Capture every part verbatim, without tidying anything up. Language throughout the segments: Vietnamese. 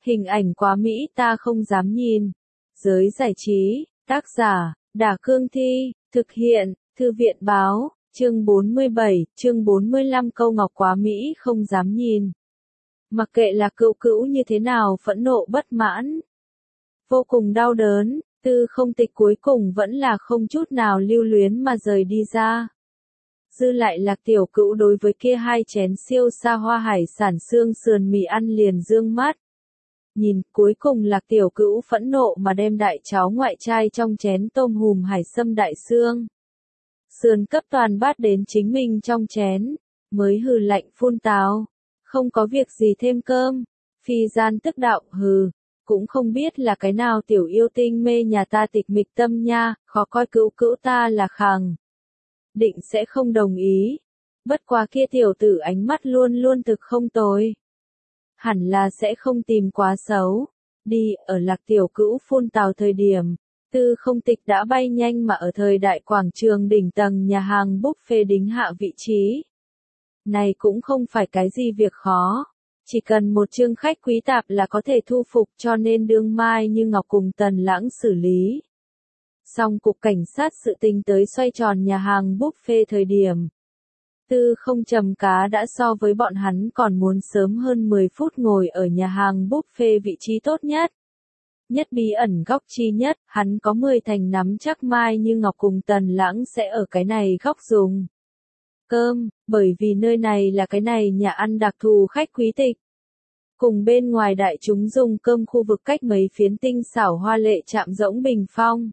Hình ảnh quá mỹ ta không dám nhìn. Giới giải trí, tác giả, Đả Cương Thi, thực hiện, Thư viện Báo, chương bốn mươi bảy, chương bốn mươi lăm câu ngọc quá mỹ không dám nhìn. Mặc kệ là cựu cữu như thế nào phẫn nộ bất mãn, vô cùng đau đớn, Tư Không Tịch cuối cùng vẫn là không chút nào lưu luyến mà rời đi ra. Dư lại Lạc Tiểu Cữu đối với kia hai chén siêu xa hoa hải sản xương sườn mì ăn liền dương mắt. Nhìn, cuối cùng Lạc Tiểu Cữu phẫn nộ mà đem đại cháu ngoại trai trong chén tôm hùm hải sâm đại xương sườn cấp toàn bát đến chính mình trong chén, mới hừ lạnh phun táo. Không có việc gì thêm cơm. Phi gian tức đạo, hừ, cũng không biết là cái nào tiểu yêu tinh mê nhà ta tịch mịch tâm nha, khó coi cữu cữu ta là khằng. Định sẽ không đồng ý. Bất quá kia tiểu tử ánh mắt luôn luôn thực không tồi. Hẳn là sẽ không tìm quá xấu. Đi, ở Lạc Tiểu Cữu phun tào thời điểm, Tư Không Tịch đã bay nhanh mà ở thời đại quảng trường đỉnh tầng nhà hàng buffet đính hạ vị trí. Này cũng không phải cái gì việc khó. Chỉ cần một chương khách quý tạp là có thể thu phục, cho nên đương Mai Như Ngọc cùng Tần Lãng xử lý. Xong cục cảnh sát sự tình tới xoay tròn nhà hàng buffet thời điểm. Tư Không Trầm Cá đã so với bọn hắn còn muốn sớm hơn mười phút ngồi ở nhà hàng buffet vị trí tốt nhất. Nhất bí ẩn góc chi nhất, hắn có mười thành nắm chắc Mai Như Ngọc cùng Tần Lãng sẽ ở cái này góc dùng cơm, bởi vì nơi này là cái này nhà ăn đặc thù khách quý tịch. Cùng bên ngoài đại chúng dùng cơm khu vực cách mấy phiến tinh xảo hoa lệ chạm rỗng bình phong.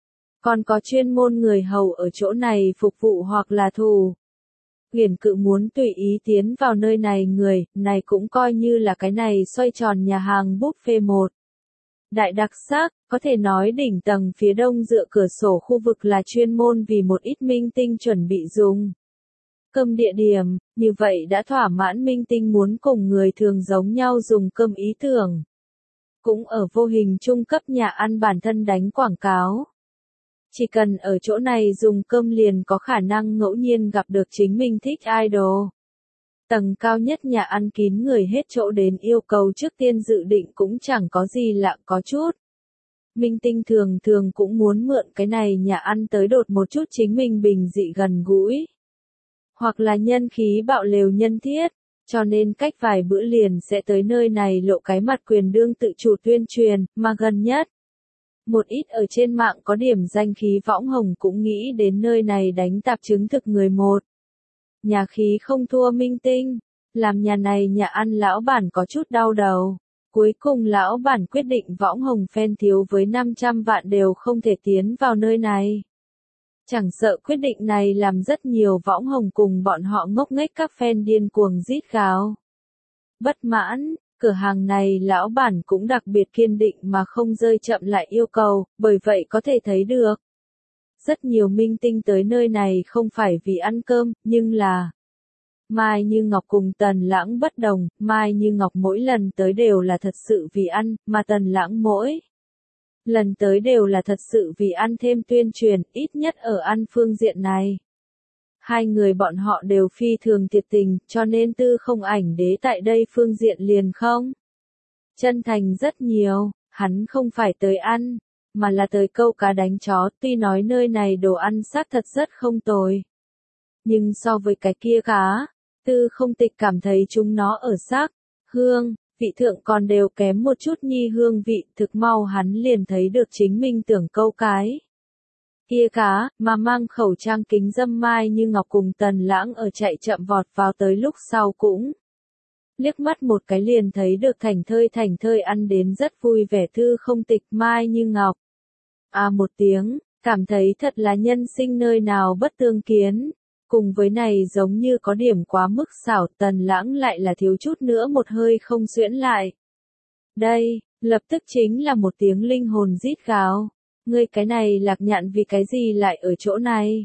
Còn có chuyên môn người hầu ở chỗ này phục vụ hoặc là thù. Huyền Cự muốn tùy ý tiến vào nơi này người, này cũng coi như là cái này xoay tròn nhà hàng buffet một. Đại đặc sắc, có thể nói đỉnh tầng phía đông dựa cửa sổ khu vực là chuyên môn vì một ít minh tinh chuẩn bị dùng cơm địa điểm, như vậy đã thỏa mãn minh tinh muốn cùng người thường giống nhau dùng cơm ý tưởng. Cũng ở vô hình trung cấp nhà ăn bản thân đánh quảng cáo. Chỉ cần ở chỗ này dùng cơm liền có khả năng ngẫu nhiên gặp được chính mình thích idol. Tầng cao nhất nhà ăn kín người hết chỗ đến yêu cầu trước tiên dự định cũng chẳng có gì lạ có chút. Minh tinh thường thường cũng muốn mượn cái này nhà ăn tới đột một chút chính mình bình dị gần gũi. Hoặc là nhân khí bạo lều nhân thiết, cho nên cách vài bữa liền sẽ tới nơi này lộ cái mặt quyền đương tự chủ tuyên truyền, mà gần nhất. Một ít ở trên mạng có điểm danh khí võng hồng cũng nghĩ đến nơi này đánh tạp chứng thực người một. Nhà khí không thua minh tinh, làm nhà này nhà ăn lão bản có chút đau đầu. Cuối cùng lão bản quyết định võng hồng fan thiếu với năm trăm vạn đều không thể tiến vào nơi này. Chẳng sợ quyết định này làm rất nhiều võng hồng cùng bọn họ ngốc nghếch các fan điên cuồng rít gào. Bất mãn, cửa hàng này lão bản cũng đặc biệt kiên định mà không rơi chậm lại yêu cầu, bởi vậy có thể thấy được. Rất nhiều minh tinh tới nơi này không phải vì ăn cơm, nhưng là Mai Như Ngọc cùng Tần Lãng bất đồng, Mai Như Ngọc mỗi lần tới đều là thật sự vì ăn, mà Tần Lãng mỗi lần tới đều là thật sự vì ăn thêm tuyên truyền, ít nhất ở ăn phương diện này. Hai người bọn họ đều phi thường thiệt tình, cho nên Tư Không Ảnh Đế tại đây phương diện liền không chân thành rất nhiều, hắn không phải tới ăn, mà là tới câu cá đánh chó, tuy nói nơi này đồ ăn xác thật rất không tồi. Nhưng so với cái kia cá, Tư Không Tịch cảm thấy chúng nó ở sắc, hương, vị thượng còn đều kém một chút nhi hương vị, thực mau hắn liền thấy được chính mình tưởng câu cái. Kia cá, mà mang khẩu trang kính dâm Mai Như Ngọc cùng Tần Lãng ở chạy chậm vọt vào tới lúc sau cũng. Liếc mắt một cái liền thấy được thành thơi thành thơi ăn đến rất vui vẻ Tư Không Tịch Mai Như Ngọc. À một tiếng, cảm thấy thật là nhân sinh nơi nào bất tương kiến. Cùng với này giống như có điểm quá mức xảo, Tần Lãng lại là thiếu chút nữa một hơi không xuyễn lại. Đây, lập tức chính là một tiếng linh hồn rít gào. Ngươi cái này Lạc Nhạn vì cái gì lại ở chỗ này?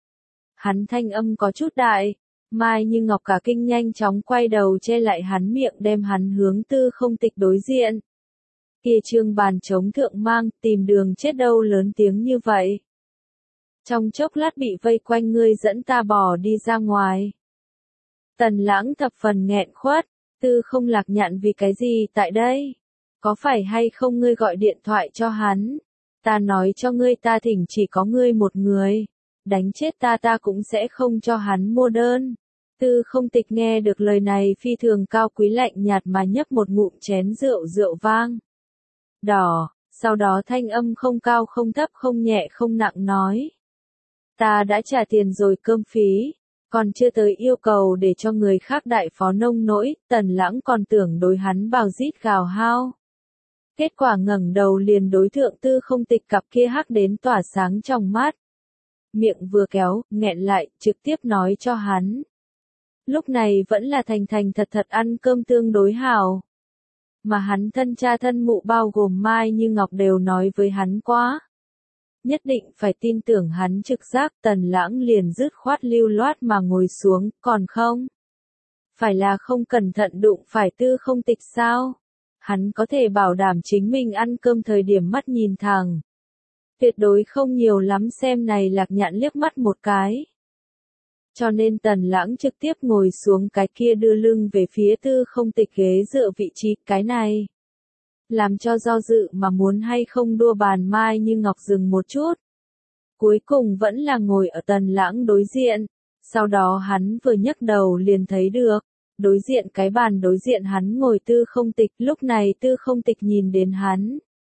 Hắn thanh âm có chút đại, Mai Như Ngọc cả kinh nhanh chóng quay đầu che lại hắn miệng đem hắn hướng Tư Không Tịch đối diện. Kia trương bàn chống thượng mang, tìm đường chết đâu lớn tiếng như vậy. Trong chốc lát bị vây quanh ngươi dẫn ta bỏ đi ra ngoài. Tần Lãng thập phần nghẹn khuất, Tư Không Lạc Nhạn vì cái gì tại đây? Có phải hay không ngươi gọi điện thoại cho hắn? Ta nói cho ngươi ta thỉnh chỉ có ngươi một người. Đánh chết ta ta cũng sẽ không cho hắn mua đơn. Tư Không Tịch nghe được lời này phi thường cao quý lạnh nhạt mà nhấp một ngụm chén rượu rượu vang. Đỏ, sau đó thanh âm không cao không thấp không nhẹ không nặng nói. Ta đã trả tiền rồi cơm phí, còn chưa tới yêu cầu để cho người khác đại phó nông nỗi, Tần Lãng còn tưởng đối hắn bào rít gào hao. Kết quả ngẩng đầu liền đối thượng Tư Không Tịch cặp kia hắc đến tỏa sáng trong mắt. Miệng vừa kéo, nghẹn lại, trực tiếp nói cho hắn. Lúc này vẫn là thành thành thật thật ăn cơm tương đối hảo. Mà hắn thân cha thân mụ bao gồm Mai Như Ngọc đều nói với hắn quá. Nhất định phải tin tưởng hắn trực giác. Tần Lãng liền dứt khoát lưu loát mà ngồi xuống, còn không? Phải là không cẩn thận đụng phải Tư Không Tịch sao? Hắn có thể bảo đảm chính mình ăn cơm thời điểm mắt nhìn thẳng. Tuyệt đối không nhiều lắm xem này Lạc Nhạn liếc mắt một cái. Cho nên Tần Lãng trực tiếp ngồi xuống cái kia đưa lưng về phía Tư Không Tịch ghế dựa vị trí cái này. Làm cho do dự mà muốn hay không đua bàn Mai Như Ngọc dừng một chút. Cuối cùng vẫn là ngồi ở Tần Lãng đối diện. Sau đó hắn vừa nhấc đầu liền thấy được. Đối diện cái bàn đối diện hắn ngồi Tư Không Tịch, lúc này Tư Không Tịch nhìn đến hắn.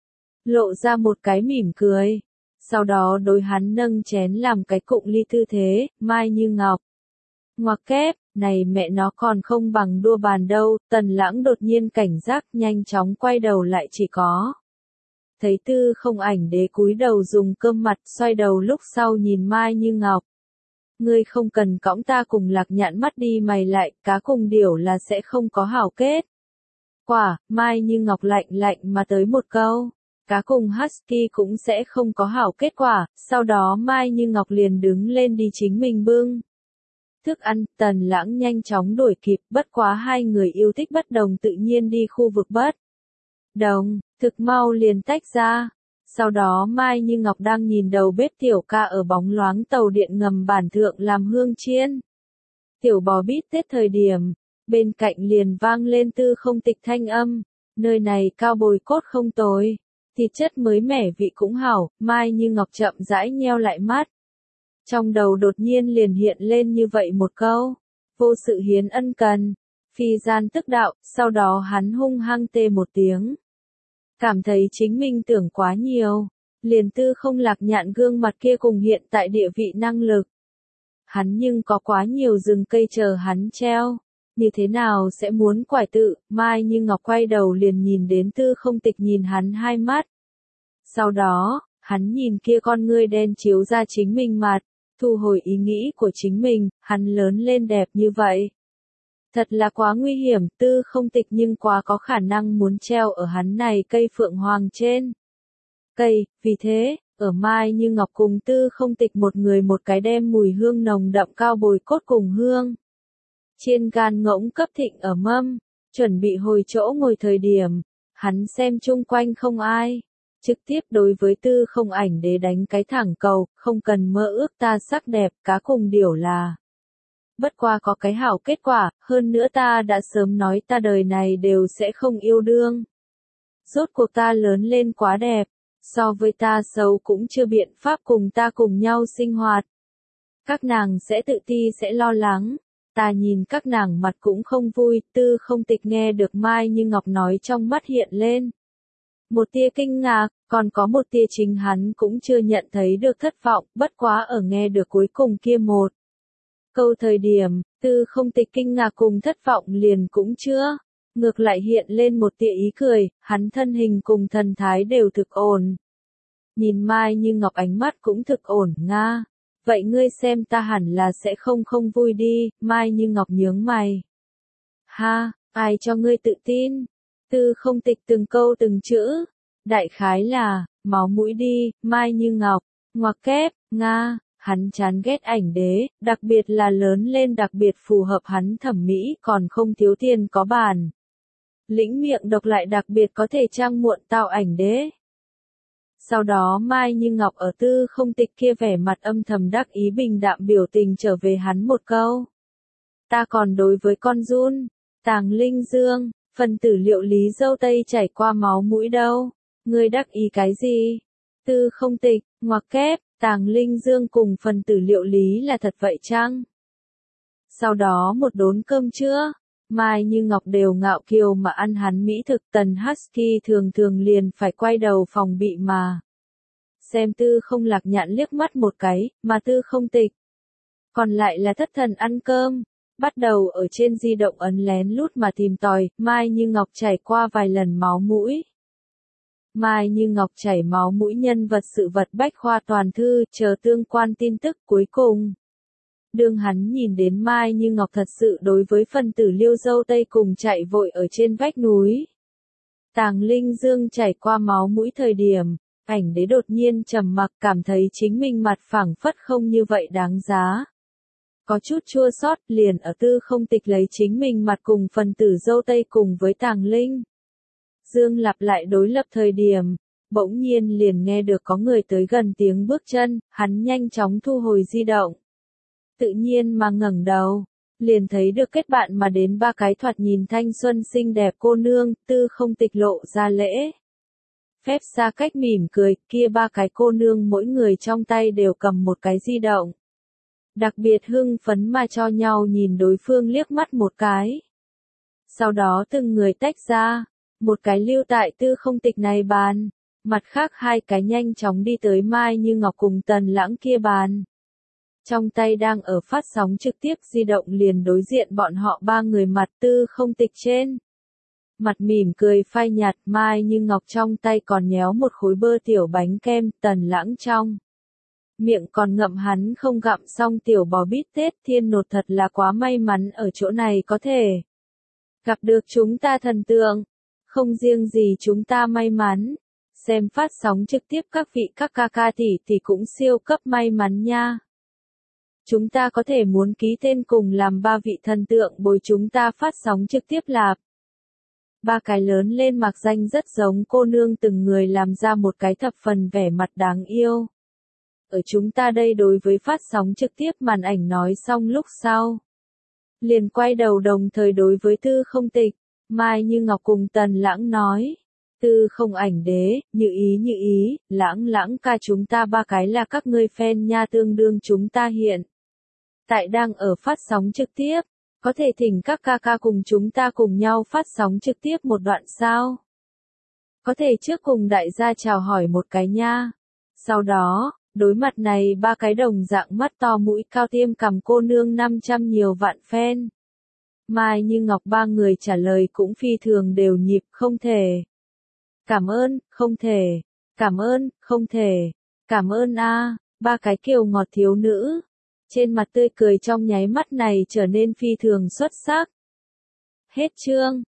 Lộ ra một cái mỉm cười. Sau đó đối hắn nâng chén làm cái cụng ly tư thế, Mai Như Ngọc. Ngoặc kép, này mẹ nó còn không bằng đua bàn đâu, Tần Lãng đột nhiên cảnh giác nhanh chóng quay đầu lại chỉ có. Thấy Tư Không Ảnh Đế cúi đầu dùng cơm mặt xoay đầu lúc sau nhìn Mai Như Ngọc. Ngươi không cần cõng ta cùng Lạc Nhạn mắt đi mày lại, cá cùng điểu là sẽ không có hảo kết. Quả, Mai Như Ngọc lạnh lạnh mà tới một câu. Cá cùng Husky cũng sẽ không có hảo kết quả, sau đó Mai Như Ngọc liền đứng lên đi chính mình bưng. Thức ăn, Tần Lãng nhanh chóng đuổi kịp, bất quá hai người yêu thích bất đồng tự nhiên đi khu vực bất đồng, thực mau liền tách ra. Sau đó Mai Như Ngọc đang nhìn đầu bếp Tiểu Ca ở bóng loáng tàu điện ngầm bản thượng làm hương chiên. Tiểu bò bít tết thời điểm, bên cạnh liền vang lên Tư Không Tịch thanh âm, nơi này cao bồi cốt không tồi. Thịt chất mới mẻ vị cũng hảo, Mai Như Ngọc chậm rãi nheo lại mắt. Trong đầu đột nhiên liền hiện lên như vậy một câu, vô sự hiến ân cần, phi gian tức đạo, sau đó hắn hung hăng tê một tiếng. Cảm thấy chính mình tưởng quá nhiều, liền Tư Không Lạc Nhạn gương mặt kia cùng hiện tại địa vị năng lực. Hắn nhưng có quá nhiều rừng cây chờ hắn treo. Như thế nào sẽ muốn quải tự, Mai Như Ngọc quay đầu liền nhìn đến Tư Không Tịch nhìn hắn hai mắt. Sau đó, hắn nhìn kia con ngươi đen chiếu ra chính mình mặt, thu hồi ý nghĩ của chính mình, hắn lớn lên đẹp như vậy. Thật là quá nguy hiểm, Tư Không Tịch nhưng quá có khả năng muốn treo ở hắn này cây phượng hoàng trên. Cây, vì thế, ở Mai Như Ngọc cùng Tư Không Tịch một người một cái đem mùi hương nồng đậm cao bồi cốt cùng hương. Chiên gan ngỗng cấp thịnh ở mâm, chuẩn bị hồi chỗ ngồi thời điểm, hắn xem chung quanh không ai, trực tiếp đối với Tư Không Ảnh Đế đánh cái thẳng cầu, không cần mơ ước ta sắc đẹp, cá cùng điểu là. Bất qua có cái hảo kết quả, hơn nữa ta đã sớm nói ta đời này đều sẽ không yêu đương. Rốt cuộc ta lớn lên quá đẹp, so với ta xấu cũng chưa biện pháp cùng ta cùng nhau sinh hoạt. Các nàng sẽ tự ti sẽ lo lắng. Ta nhìn các nàng mặt cũng không vui, Tư Không Tịch nghe được Mai Như Ngọc nói trong mắt hiện lên. Một tia kinh ngạc, còn có một tia chính hắn cũng chưa nhận thấy được thất vọng, bất quá ở nghe được cuối cùng kia một. Câu thời điểm, Tư Không Tịch kinh ngạc cùng thất vọng liền cũng chưa. Ngược lại hiện lên một tia ý cười, hắn thân hình cùng thần thái đều thực ổn. Nhìn Mai Như Ngọc ánh mắt cũng thực ổn nga. Vậy ngươi xem ta hẳn là sẽ không không vui đi, Mai Như Ngọc nhướng mày. Ha, ai cho ngươi tự tin? Tư Không Tịch từng câu từng chữ. Đại khái là, máu mũi đi, Mai Như Ngọc, ngoặc kép, nga, hắn chán ghét ảnh đế, đặc biệt là lớn lên đặc biệt phù hợp hắn thẩm mỹ còn không thiếu tiền có bàn. Lĩnh miệng độc lại đặc biệt có thể trang muộn tao ảnh đế. Sau đó Mai Như Ngọc ở Tư Không Tịch kia vẻ mặt âm thầm đắc ý bình đạm biểu tình trở về hắn một câu. Ta còn đối với con giun, Tàng Linh Dương, Phần tử liệu lý dâu tây chảy qua máu mũi đâu? Ngươi đắc ý cái gì? Tư không tịch, ngoặc kép, Tàng Linh Dương cùng phần tử liệu lý là thật vậy chăng? Sau đó một đốn cơm trưa, Mai Như Ngọc đều ngạo kiều mà ăn hắn mỹ thực, Tần Husky thường thường liền phải quay đầu phòng bị mà. Xem Tư không Lạc Nhạn liếc mắt một cái, mà Tư không tịch. Còn lại là thất thần ăn cơm, bắt đầu ở trên di động ấn lén lút mà tìm tòi, Mai Như Ngọc chảy qua vài lần máu mũi. Mai Như Ngọc chảy máu mũi nhân vật sự vật bách khoa toàn thư, chờ tương quan tin tức cuối cùng. Đương hắn nhìn đến Mai Như Ngọc thật sự đối với phần tử liêu dâu tây cùng chạy vội ở trên vách núi. Tàng Linh Dương chảy qua máu mũi thời điểm, ảnh đế đột nhiên trầm mặc, cảm thấy chính mình mặt phẳng phất không như vậy đáng giá. Có chút chua xót, liền ở Tư không tịch lấy chính mình mặt cùng phần tử dâu tây cùng với Tàng Linh Dương lặp lại đối lập thời điểm, bỗng nhiên liền nghe được có người tới gần tiếng bước chân, hắn nhanh chóng thu hồi di động. Tự nhiên mà ngẩng đầu, liền thấy được kết bạn mà đến ba cái thoạt nhìn thanh xuân xinh đẹp cô nương, Tư không tịch lộ ra lễ. Phép xa cách mỉm cười, kia ba cái cô nương mỗi người trong tay đều cầm một cái di động. Đặc biệt hưng phấn mà cho nhau nhìn đối phương liếc mắt một cái. Sau đó từng người tách ra, một cái lưu tại Tư không tịch này bàn, mặt khác hai cái nhanh chóng đi tới Mai Như Ngọc cùng Tần Lãng kia bàn. Trong tay đang ở phát sóng trực tiếp di động liền đối diện bọn họ ba người, mặt Tư không tịch trên. Mặt mỉm cười phai nhạt, Mai Như Ngọc trong tay còn nhéo một khối bơ tiểu bánh kem, Tần Lãng trong miệng còn ngậm hắn không gặm xong tiểu bò bít tết. Thiên nột thật là quá may mắn ở chỗ này có thể gặp được chúng ta thần tượng. Không riêng gì chúng ta may mắn, xem phát sóng trực tiếp các vị các ca ca tỷ tỷ cũng siêu cấp may mắn nha. Chúng ta có thể muốn ký tên cùng làm ba vị thần tượng bồi chúng ta phát sóng trực tiếp lạp. Ba cái lớn lên mặc danh rất giống cô nương từng người làm ra một cái thập phần vẻ mặt đáng yêu. Ở chúng ta đây đối với phát sóng trực tiếp màn ảnh nói xong lúc sau. Liền quay đầu đồng thời đối với Tư không tịch, Mai Như Ngọc cùng Tần Lãng nói. Tư không ảnh đế, như ý như ý, Lãng Lãng ca chúng ta ba cái là các ngươi fan nha, tương đương chúng ta hiện tại đang ở phát sóng trực tiếp, có thể thỉnh các ca ca cùng chúng ta cùng nhau phát sóng trực tiếp một đoạn sao? Có thể trước cùng đại gia chào hỏi một cái nha. Sau đó, đối mặt này ba cái đồng dạng mắt to mũi cao tiêm cằm cô nương năm trăm nhiều vạn fan. Mai Như Ngọc ba người trả lời cũng phi thường đều nhịp, không thể. Cảm ơn, không thể. Cảm ơn, không thể. Cảm ơn a, ba cái kiều ngọt thiếu nữ. Trên mặt tươi cười trong nháy mắt này trở nên phi thường xuất sắc. Hết chương.